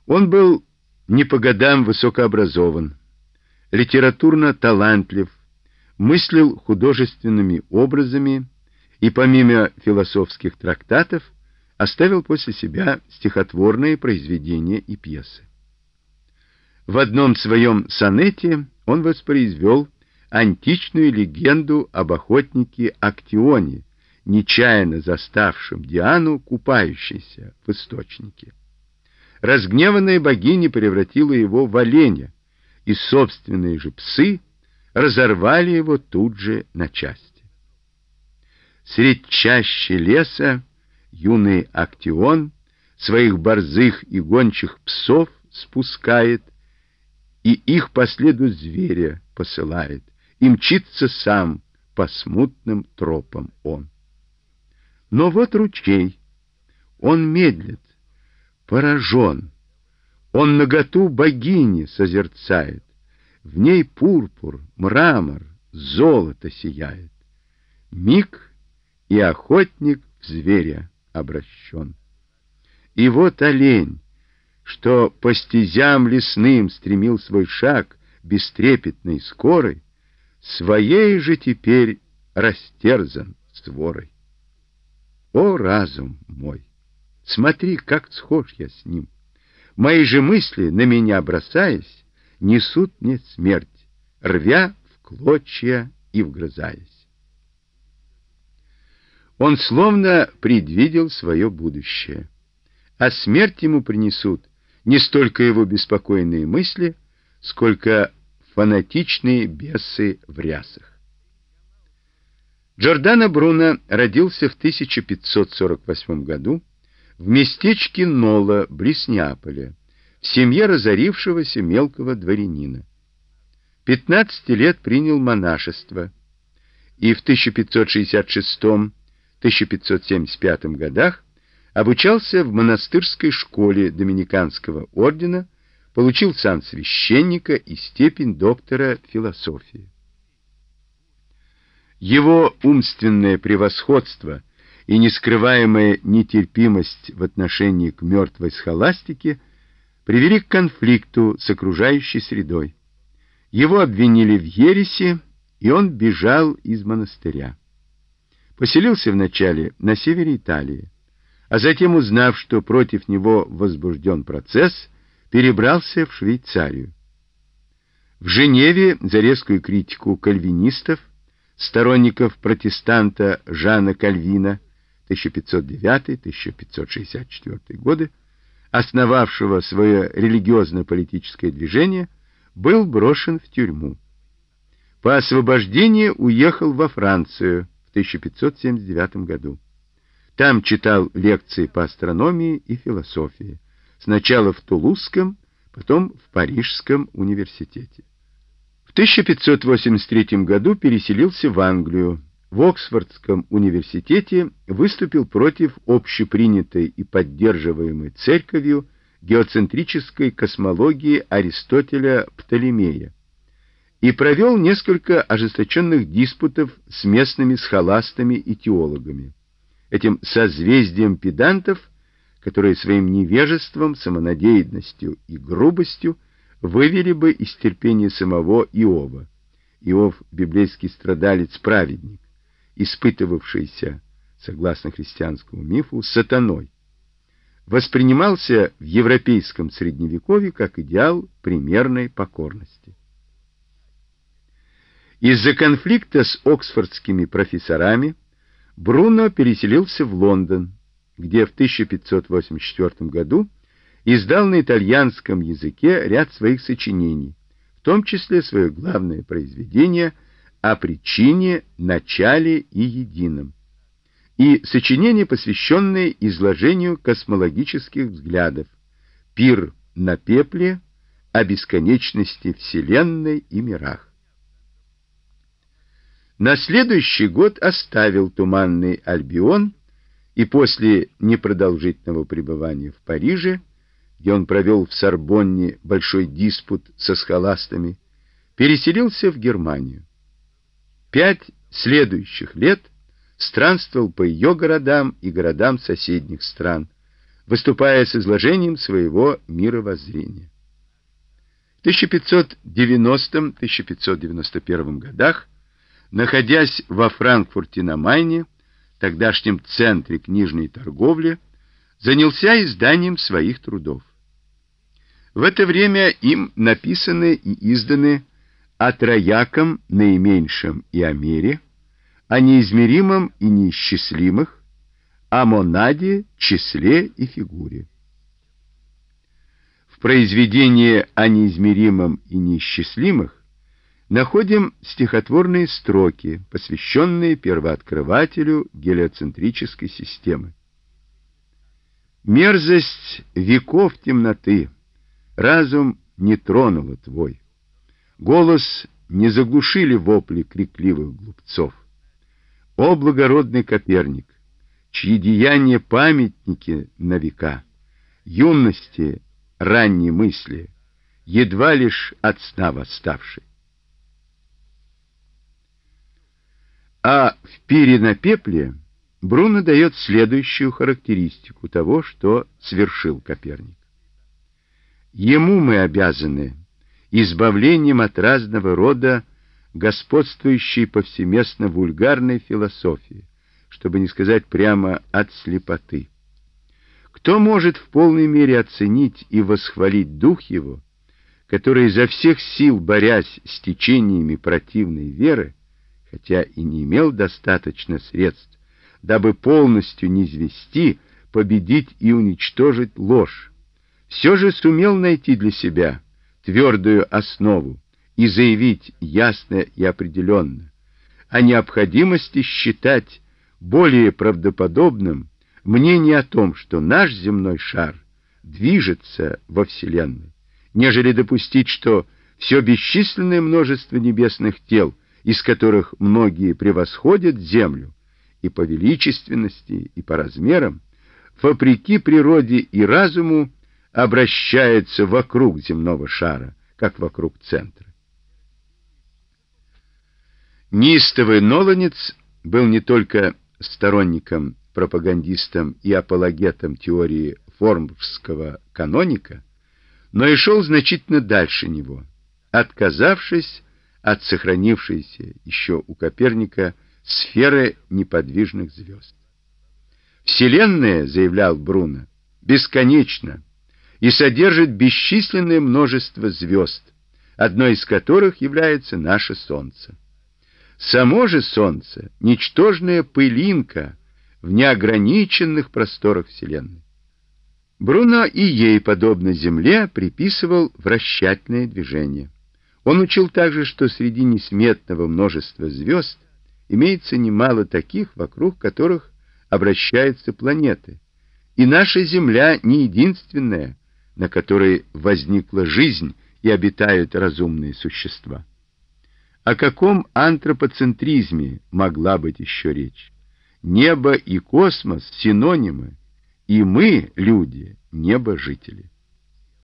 Он был не по годам высокообразован, литературно талантлив, мыслил художественными образами и помимо философских трактатов оставил после себя стихотворные произведения и пьесы. В одном своем сонете он воспроизвел античную легенду об охотнике Актионе, нечаянно заставшем Диану купающейся в источнике. Разгневанная богиня превратила его в оленя, и собственные же псы разорвали его тут же на части. Средь чащи леса юный Актион своих борзых и гончих псов спускает, и их по следу зверя посылает, и мчится сам по смутным тропам он. Но вот ручей, он медлит, поражен, он наготу богини созерцает, в ней пурпур, мрамор, золото сияет. Миг, и охотник в зверя обращен. И вот олень, что по стезям лесным стремил свой шаг бестрепетной скорой, своей же теперь растерзан сворой. О, разум мой, смотри, как схож я с ним! Мои же мысли, на меня бросаясь, несут мне смерть, рвя в клочья и вгрызаясь. Он словно предвидел свое будущее, а смерть ему принесут не столько его беспокойные мысли, сколько фанатичные бесы в рясах. Джордано Бруно родился в 1548 году в местечке Нола, близ Неаполя, в семье разорившегося мелкого дворянина. 15 лет принял монашество и в 1566-1575 годах обучался в монастырской школе доминиканского ордена, получил сан священника и степень доктора философии. Его умственное превосходство и нескрываемая нетерпимость в отношении к мертвой схоластике привели к конфликту с окружающей средой. Его обвинили в ереси, и он бежал из монастыря. Поселился вначале на севере Италии, а затем, узнав, что против него возбужден процесс, перебрался в Швейцарию. В Женеве за резкую критику кальвинистов, сторонников протестанта Жана Кальвина 1509-1564 годы, основавшего свое религиозно-политическое движение, был брошен в тюрьму. По освобождении уехал во Францию в 1579 году. Там читал лекции по астрономии и философии, сначала в Тулузском, потом в Парижском университете. В 1583 году переселился в Англию. В Оксфордском университете выступил против общепринятой и поддерживаемой церковью геоцентрической космологии Аристотеля Птолемея и провел несколько ожесточенных диспутов с местными схоластами и теологами, этим созвездием педантов, которые своим невежеством, самонадеянностью и грубостью вывели бы из терпения самого Иова. Иов — библейский страдалец-праведник, испытывавшийся, согласно христианскому мифу, сатаной, воспринимался в европейском средневековье как идеал примерной покорности. Из-за конфликта с оксфордскими профессорами Бруно переселился в Лондон, где в 1584 году издал на итальянском языке ряд своих сочинений, в том числе свое главное произведение «О причине, начале и едином», и сочинение, посвященное изложению космологических взглядов «Пир на пепле», о бесконечности Вселенной и мирах. На следующий год оставил туманный Альбион и после непродолжительного пребывания в Париже, где он провел в Сорбонне большой диспут со схоластами, переселился в Германию. 5 следующих лет странствовал по ее городам и городам соседних стран, выступая с изложением своего мировоззрения. В 1590-1591 годах, находясь во Франкфурте на Майне, тогдашнем центре книжной торговли, занялся изданием своих трудов. В это время им написаны и изданы о трояком наименьшем и о мере, о неизмеримом и неисчислимых, о монаде, числе и фигуре. В произведении о неизмеримом и неисчислимых находим стихотворные строки, посвященные первооткрывателю гелиоцентрической системы. Мерзость веков темноты разум не тронула твой. Голос не заглушили вопли крикливых глупцов. О, благородный Коперник, чьи деяния памятники на века, юности, ранней мысли, едва лишь от сна восставшей. А в «Пире на пепле» Бруно дает следующую характеристику того, что свершил Коперник. Ему мы обязаны избавлением от разного рода господствующей повсеместно вульгарной философии, чтобы не сказать прямо от слепоты. Кто может в полной мере оценить и восхвалить дух его, который изо всех сил, борясь с течениями противной веры, хотя и не имел достаточно средств, дабы полностью низвести, победить и уничтожить ложь, все же сумел найти для себя твердую основу и заявить ясно и определенно о необходимости считать более правдоподобным мнение о том, что наш земной шар движется во Вселенной, нежели допустить, что все бесчисленное множество небесных тел, из которых многие превосходят Землю и по величественности, и по размерам, вопреки природе и разуму, обращается вокруг земного шара, как вокруг центра. Неистовый ноланец был не только сторонником, пропагандистом и апологетом теории формского каноника, но и шел значительно дальше него, отказавшись от сохранившейся еще у Коперника сферы неподвижных звезд. Вселенная, заявлял Бруно, бесконечна и содержит бесчисленное множество звезд, одной из которых является наше Солнце. Само же Солнце — ничтожная пылинка в неограниченных просторах Вселенной. Бруно и ей, подобно Земле, приписывал вращательное движение. Он учил также, что среди несметного множества звезд имеется немало таких, вокруг которых обращаются планеты, и наша Земля не единственная, на которой возникла жизнь и обитают разумные существа. О каком антропоцентризме могла быть еще речь? Небо и космос — синонимы, и мы, люди, небожители.